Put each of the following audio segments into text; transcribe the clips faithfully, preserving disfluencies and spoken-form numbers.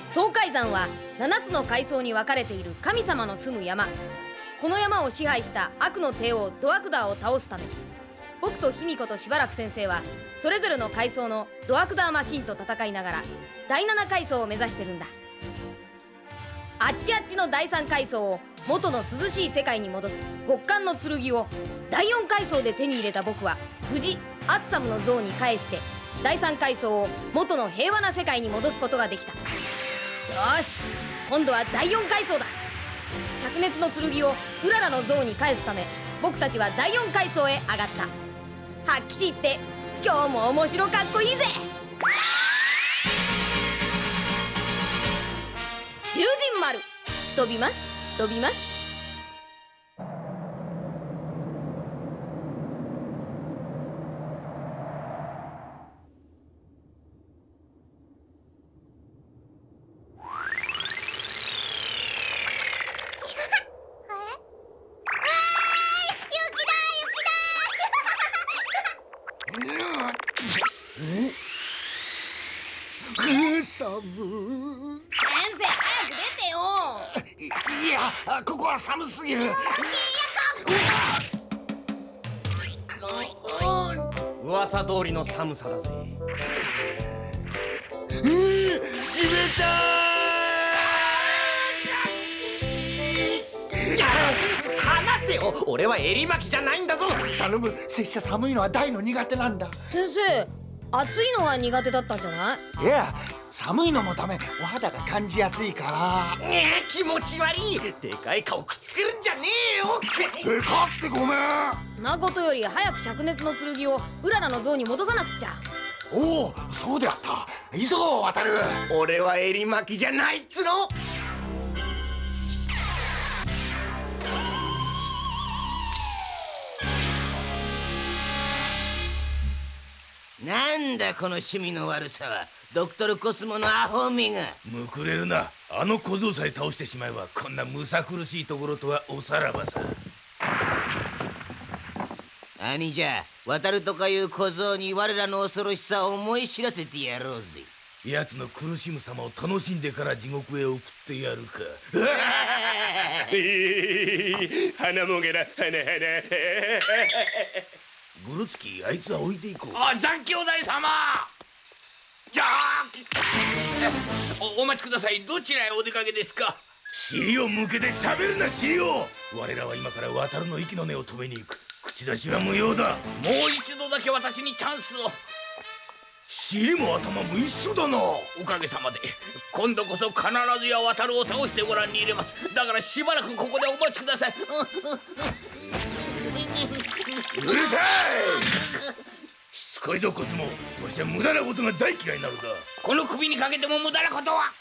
爽快山はななつの階層に分かれている神様の住む山。この山を支配した悪の帝王ドアクダーを倒すため、僕と卑弥呼としばらく先生はそれぞれの階層のドアクダーマシンと戦いながらだいなな階層を目指してるんだ。あっちあっちのだいさん階層を元の涼しい世界に戻す極寒の剣をだいよん階層で手に入れた僕は無事アツサムの像に返してだいさん階層を元の平和な世界に戻すことができた。よし、今度はだいよん階層だ。灼熱の剣をうららの像に返すため僕たちはだいよん階層へ上がった。はっきり言って今日も面白かっこいいぜ。龍神丸飛びます飛びます。 寒い。 先生早く出てよ。 い、いや、ここは寒すぎる。 噂通りの寒さだぜ。 えー、地べたー。離せよ、俺は襟巻きじゃないんだぞ。 頼む、拙者寒いのは大の苦手なんだ。 先生、暑いのが苦手だったんじゃない？ いや、寒いのもダメ。お肌が感じやすいから。 えー、気持ち悪い。でかい顔くっつけるんじゃねえよ。 でかってごめん。 なことより早く灼熱の剣をうららの像に戻さなくっちゃ。 おお、そうであった。急ごう、渡る。 俺は襟巻きじゃないっつの。 なんだこの趣味の悪さは。ドクトルコスモのアホめが。 むくれるな。あの小僧さえ倒してしまえばこんなむさ苦しいところとはおさらばさ。 兄じゃ、渡るとかいう小僧に我らの恐ろしさを思い知らせてやろうぜ。 奴の苦しむ様を楽しんでから地獄へ送ってやるか。 花もげだ、花花。 グルツキ、あいつは置いていこう。 あ、残兄弟様。やお、お待ちください。どちらへお出かけですか？ 尻を向けて喋るな、尻を。我らは今から渡るの息の根を止めに行く。口出しは無用だ。 もう一度だけ私にチャンスを。 尻も頭も一緒だな。 おかげさまで今度こそ必ずや渡るを倒してご覧に入れます。だからしばらくここでお待ちください。 うるさい。しつこいぞコスモ。わしは無駄なことが大嫌いになるだ。 この首にかけても無駄なことは。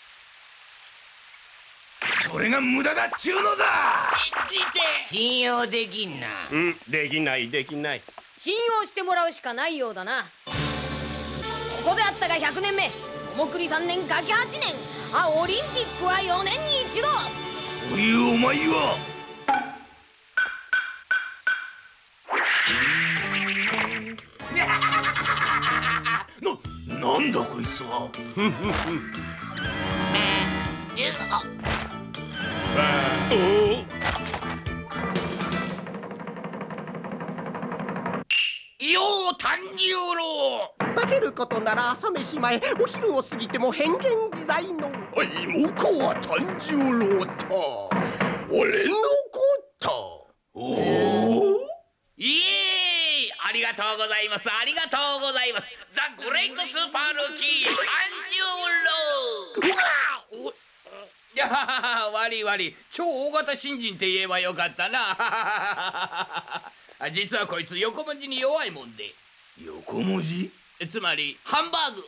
それが無駄だっちゅうのだ。 信じて。 信用できんな。 うん、できないできない。 信用してもらうしかないようだな。ここであったがひゃくねんめ、桃栗さんねんガキはちねん、あオリンピックはよねんに一度。 そういうお前はな、なんだこいつは。 おお。よう炭十郎。 化けることなら朝飯前、お昼を過ぎても変幻自在の。 妹は炭十郎と俺のこと。 おお。 イエーイ。ありがとうございます。ありがとうございます。ザ・グレイトスーパールーキー炭十郎。うわいや悪い悪い。超大型新人って言えばよかったな。実はこいつ横文字に弱いもんで。 横文字？ つまりハンバーグ。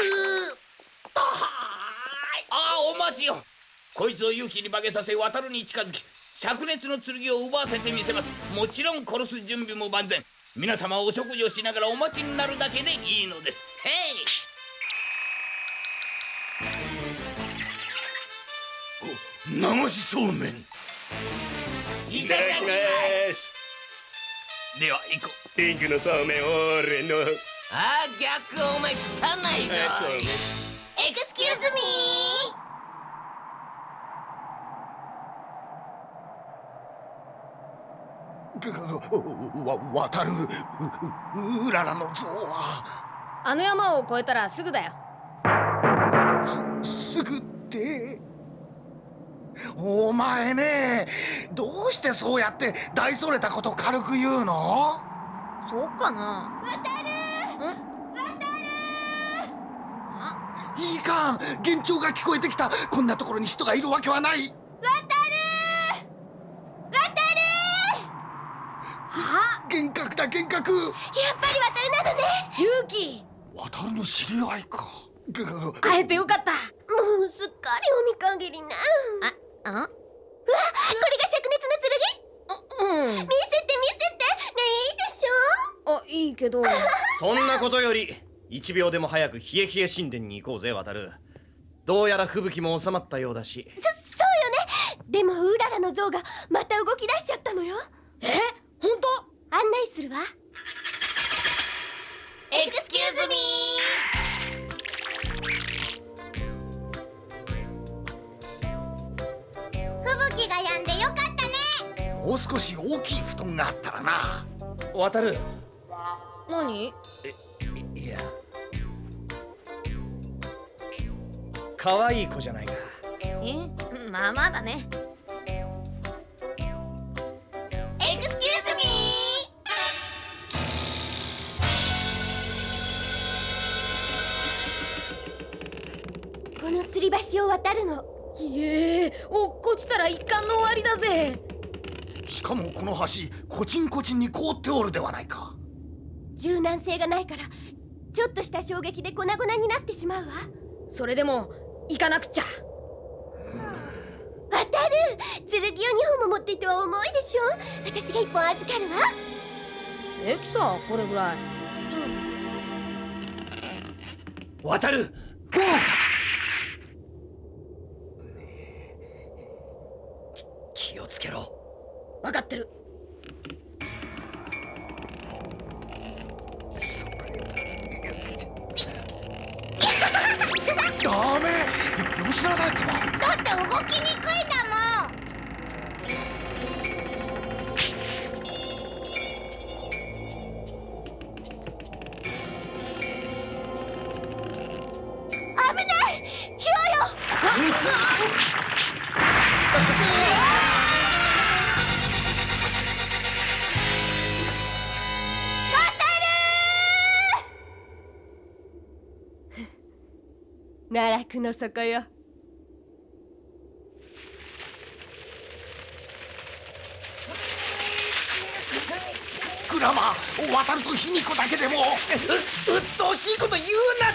ああ、お待ちよ。こいつを勇気に化けさせ渡るに近づき灼熱の剣を奪わせてみせます。もちろん殺す準備も万全。皆様はお食事をしながらお待ちになるだけでいいのです。へ流い。 しそうめん。 いただきます。では行こう。ピンクのそうめん俺の。 ああ、逆お前汚いぞ。 エクスキューズミーわ渡るうううららの像はあの山を越えたらすぐだよ。 すすぐってお前ね、どうしてそうやって大それたこと軽く言うの？ そうかな。 渡るいいかん、幻聴が聞こえてきた。こんなところに人がいるわけはない。 渡る渡るあ、 幻覚だ幻覚。 やっぱり渡るなのね。 勇気。 渡るの知り合いか。ぐぐ会えてよかった。 もうすっかりお見限りな。 あ、あ、 うわ、これが灼熱の剣。 うん。 見せて見せて。ねえ、いいでしょ。 あ、いいけど。 そんなことより一秒でも早く冷え冷え神殿に行こうぜ渡る。どうやら吹雪も収まったようだし。 そ、そうよね。でもウララの像がまた動き出しちゃったのよ。 え、本当？ 案内するわ。 エクスキューズミ吹雪が止んでよかったね。 もう少し大きい布団があったらな。 渡る。 ー。何？ いや、可愛い子じゃないか。 え、まあまあだね。 エクスキューズミー。この吊り橋を渡るの。 いえ、落っこちたら一巻の終わりだぜ。 しかもこの橋コチンコチンに凍っておるではないか。 柔軟性がないからちょっとした衝撃で粉々になってしまうわ。 それでも行かなくちゃ。 渡る、剣をにほんも持っていては重いでしょ。私がいっぽん預かるわ。 え、きさ、これぐらい。 渡る。気をつけろ。 分かってる。 ダメ、よしなさいってば。 だって動きにくいんだもん。危ない、ひよよ。奈落の底よ。 グラマー、渡ると卑弥呼だけでも。 う、うっとうしいこと言うなって。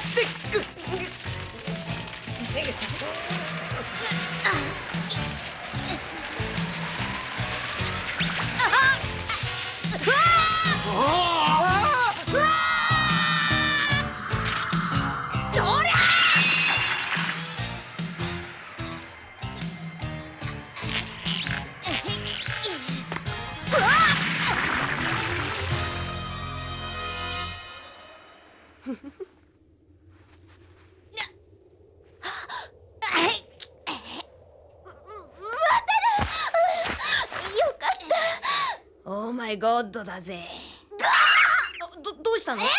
オーマイゴッドだぜ。ど、どうしたの？ ああ、慌て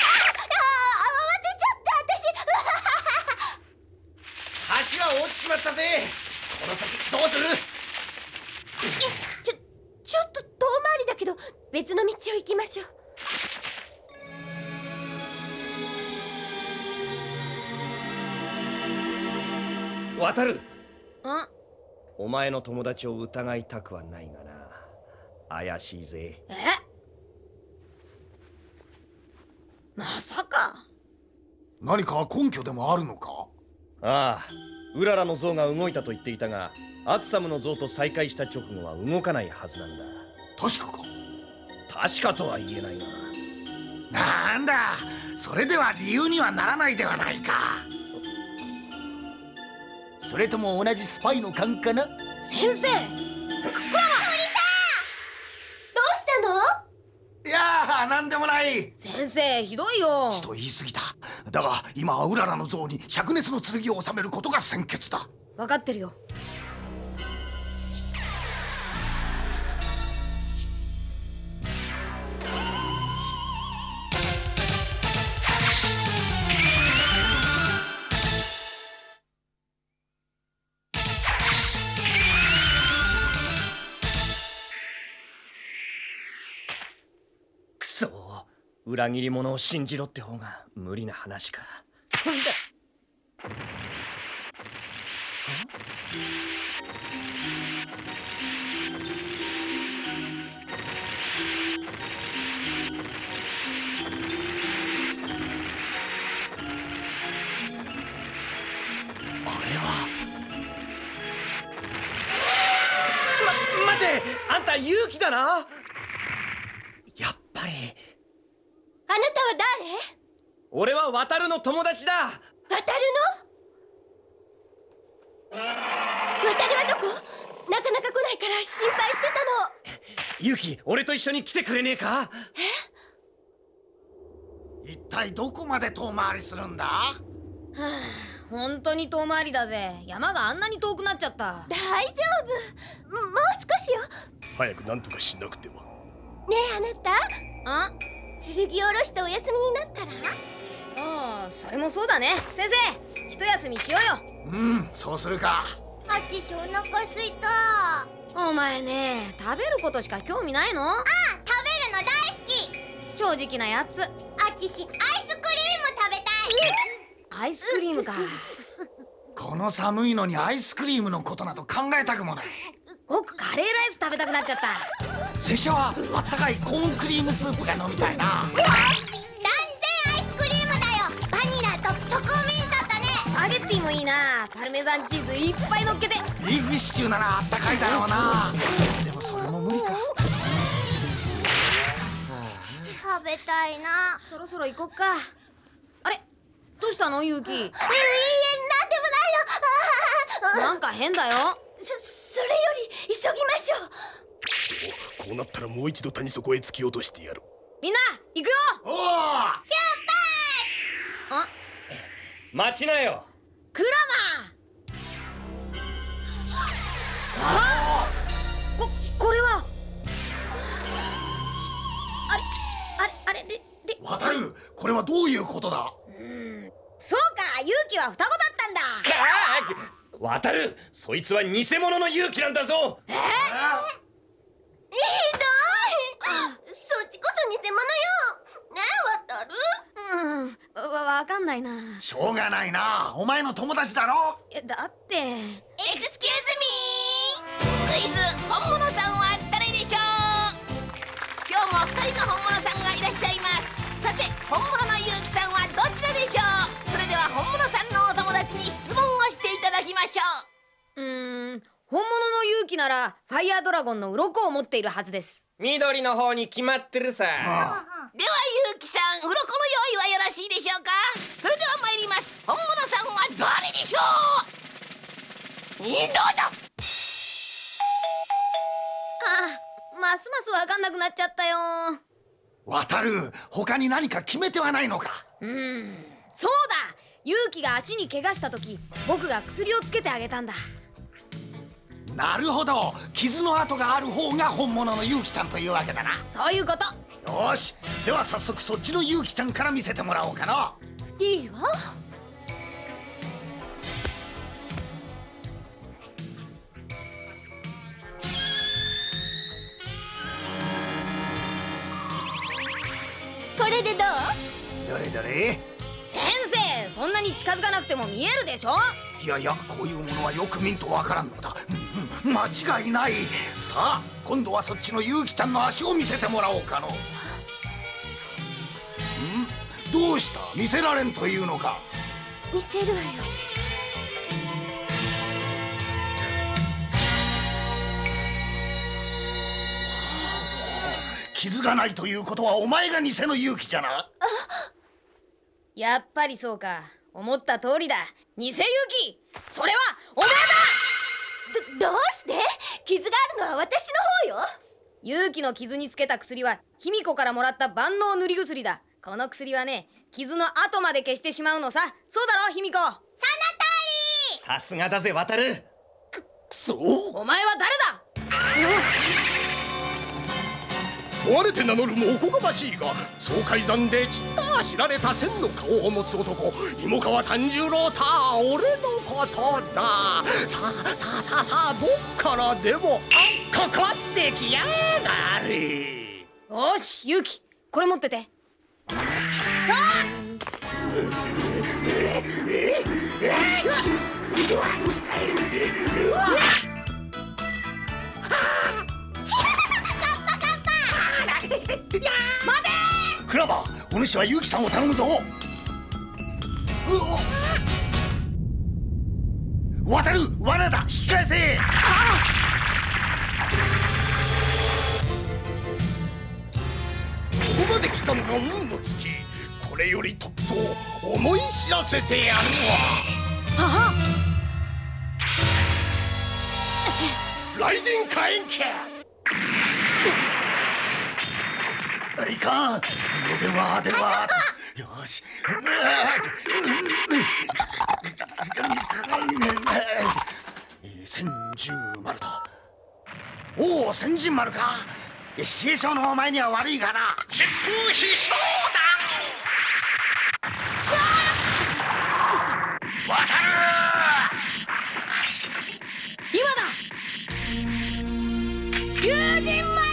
ちゃった橋は落ちちまったぜ。この先どうする？ 私。ちょ、ちょっと遠回りだけど別の道を行きましょう。 渡る。 あ、 お前の友達を疑いたくはないがな。怪しいぜ。 え？まさか。 何か根拠でもあるのか？ ああ、うららの像が動いたと言っていたが、アツサムの像と再会した直後は動かないはずなんだ。 確かか？ 確かとは言えないが。 なんだ、それでは理由にはならないではないか。それとも同じスパイの勘かな？ 先生。 いやー、なんでもない。 先生、ひどいよ。 ちと言い過ぎた。 だが今はうららの像に灼熱の剣を収めることが先決だ。 分かってるよ。 くそ、裏切り者を信じろって方が無理な話か。なんだ。ま、待て、あんた勇気だな。やっぱり。 あなたは誰？ 俺は渡るの友達だ。 渡るの？渡るはどこ？なかなか来ないから心配してたの。 勇気、俺と一緒に来てくれねえか？ え？一体どこまで遠回りするんだ？はあ、本当に遠回りだぜ。山があんなに遠くなっちゃった。 大丈夫、もう少しよ。 早く何とかしなくては。 ねえあなた、 あ、 剣を下ろしてお休みになったら？ ああ、それもそうだね。先生、一休みしようよ。 うん、そうするか。 あっちしお腹すいた。 お前ね、食べることしか興味ないの？ あ、食べるの大好き。 正直なやつ。 あっちしアイスクリーム食べたい。 アイスクリームか。 この寒いのにアイスクリームのことなど考えたくもない。 僕カレーライス食べたくなっちゃった。 拙者はあったかいコーンクリームスープが飲みたいな。 断然アイスクリームだよ。バニラとチョコミントとね。 スパゲッティもいいな。パルメザンチーズいっぱい乗っけて。 ビーフシチューならあったかいだろうな。でもそれも無理か。 食べたいな。 そろそろ行こっか。あれ、どうしたのユウキ？いいえ、なんでもないの。 なんか変だよ。 そ、それより急ぎましょう。 そう、こうなったらもう一度谷底へ突き落としてやる。 みんな行くよ。 おお、 出発。 あ、 待ちなよ。 クラマー。あ、こ、これは。あれ、あれ、あれ、れ、れ。 渡る、これはどういうことだ？ そうか、ユウキは双子だったんだ。 渡る、そいつは偽物の勇気なんだぞ。 えー、 ひどい。そっちこそ偽物よ。ねえ渡る。 うん、わ、わかんないな。 しょうがないな。お前の友達だろ。 え、だって。 エクスキューズミー。クイズ、本物さんは誰でしょう？今日もふたりの本物さんがいらっしゃいます。さて、本物の勇気さんはどちらでしょう？それでは本物さんのお友達に質問をしていただきましょうーん、本物の勇気ならファイヤードラゴンの鱗を持っているはずです。 緑の方に決まってるさ。 う。では勇気さん、鱗の用意はよろしいでしょうか？それでは参ります。本物さんは誰でしょう？どうぞ。 あ、ますますわかんなくなっちゃったよ。 渡る、他に何か決め手はないのか？ うーん、そうだ。勇気が足に怪我した時、僕が薬をつけてあげたんだ。 なるほど、傷の跡がある方が本物の勇気ちゃんというわけだな。 そういうこと。 よし、では早速そっちの勇気ちゃんから見せてもらおうかな。 いいわ。これでどう？ どれどれ？ 先生、そんなに近づかなくても見えるでしょ。 いやいや、こういうものはよく見んとわからんのだ。うん、間違いない。さあ、今度はそっちの勇気ちゃんの足を見せてもらおうかの。ん？どうした？見せられんというのか？ 見せるわよ。 傷がないということはお前が偽の勇気じゃな。 やっぱりそうか。思った通りだ。偽勇気、それはお前だ。 ど、どうして？傷があるのは私の方よ。 勇気の傷につけた薬は卑弥呼からもらった万能塗り薬だ。 この薬はね、傷の跡まで消してしまうのさ。そうだろ卑弥呼。その通り。さすがだぜ渡る。 く、くそ。 お前は誰だ。 問われて名乗るもおこがましいが、総海山でちった知られた千の顔を持つ男、芋川炭十郎た俺のことだ。さあさあさあさあ、どっからでもかかってきやがれ。 よし勇気、これ持ってて。さあクラバー、お主は勇気さんを頼むぞ。渡る、罠だ、引き返せ。 ここまで来たのが運の尽き。これよりとっと思い知らせてやるわ。雷神火炎剣。 いかん、電話電話。よし。千十丸と。おお、千十丸か。兵将のお前には悪いがな。 疾風飛翔弾。渡る。 今だ。龍神丸。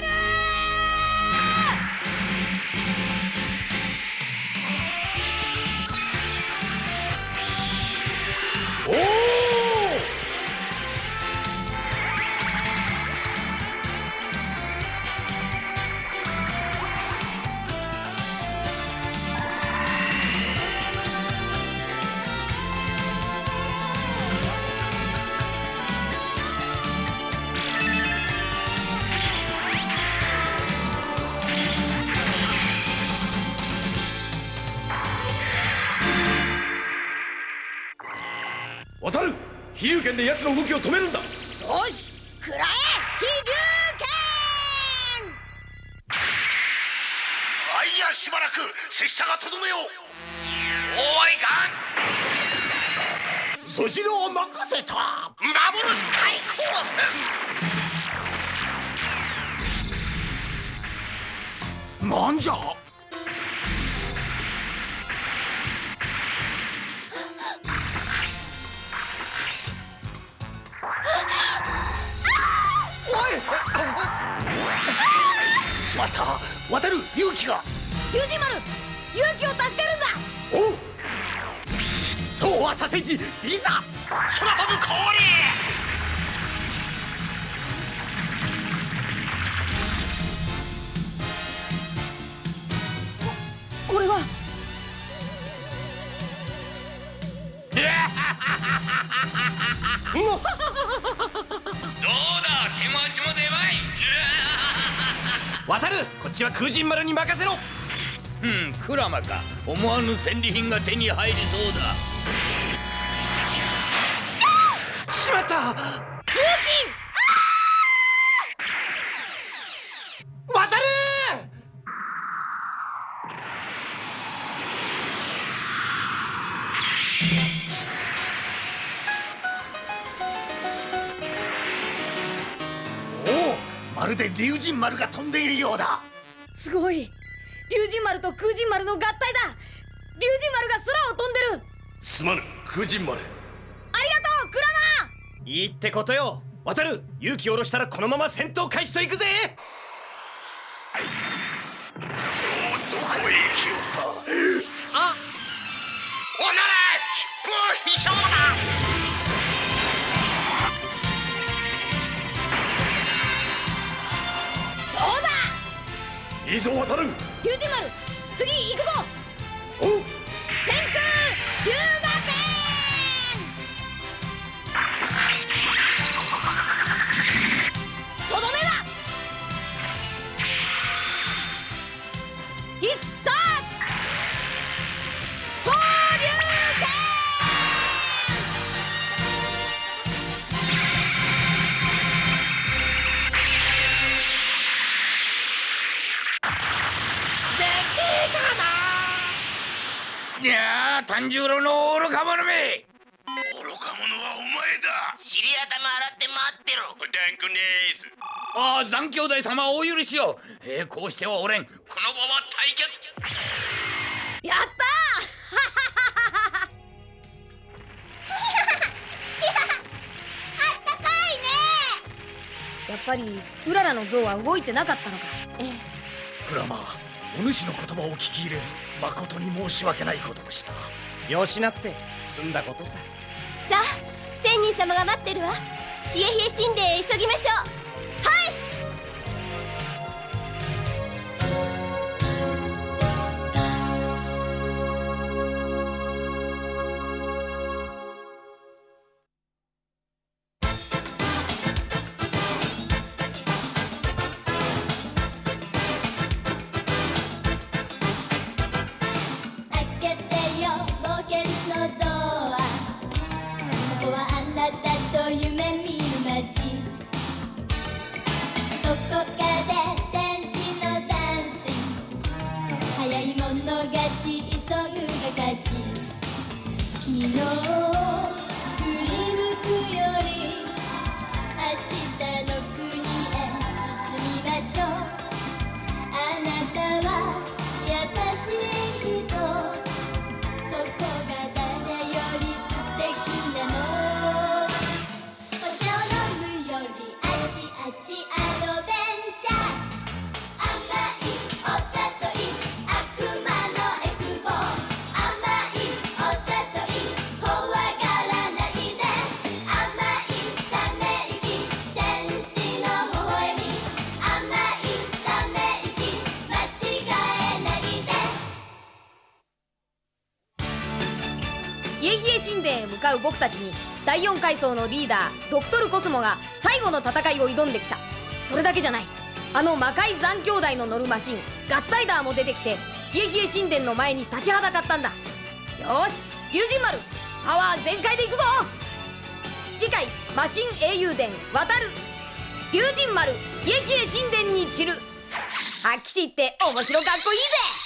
おお。 渡る、飛龍拳で奴の動きを止めるんだ。 よし、くらえ飛龍拳。 あいや、しばらく拙者がとどめよう。そうはいかん。 そちらは任せた。 幻対抗戦。 なんじゃ。しまった、渡る、勇気が。 龍神丸、勇気を助けるんだ。 おう、そうはさせじ、いざ空飛ぶ氷。 これはどうだ、手も足も出まい。 渡る、こっちは空神丸に任せろ。 うん、クラマか。思わぬ戦利品が手に入りそうだ。 しまった。 勇気。 渡る。 まるで龍神丸が飛んでいるようだ。 すごい、龍神丸と空神丸の合体だ。龍神丸が空を飛んでる。 すまぬ、空神丸。 ありがとうクラマ。 いいってことよ。渡る、勇気を下ろしたらこのまま戦闘開始といくぜ。 そう、どこへ行きよった。あ、おなら、疾風飛翔だ。 いいぞ渡る。 龍神丸、次行くぞ。 おう、 天空龍河拳。とどめだ。必殺闘龍拳。 できたな。 炭十郎の愚か者め。 愚か者はお前だ。 尻頭洗って待ってろ。 おたんこねーす。 ああ、残兄弟様お許しを。えー、こうしてはおれん。この場は退却。 やったあったかいね。 ーやっぱりうららの像は動いてなかったのか。ええ。 クラマお主の言葉を聞き入れず誠に申し訳ないことをした。 よしなって済んだことさ。 さあ仙人様が待ってるわ。冷え冷え神殿へ急ぎましょう。はい。 冷え冷え神殿へ向かう僕たちにだいよん階層のリーダードクトルコスモが最後の戦いを挑んできた。それだけじゃない、あの魔界残兄弟の乗るマシンガッタイダーも出てきて冷え冷え神殿の前に立ちはだかったんだ。よーし龍神丸パワー全開でいくぞ。次回マシン英雄伝渡る龍神丸冷え冷え神殿に散る。発揮しって面白かっこいいぜ。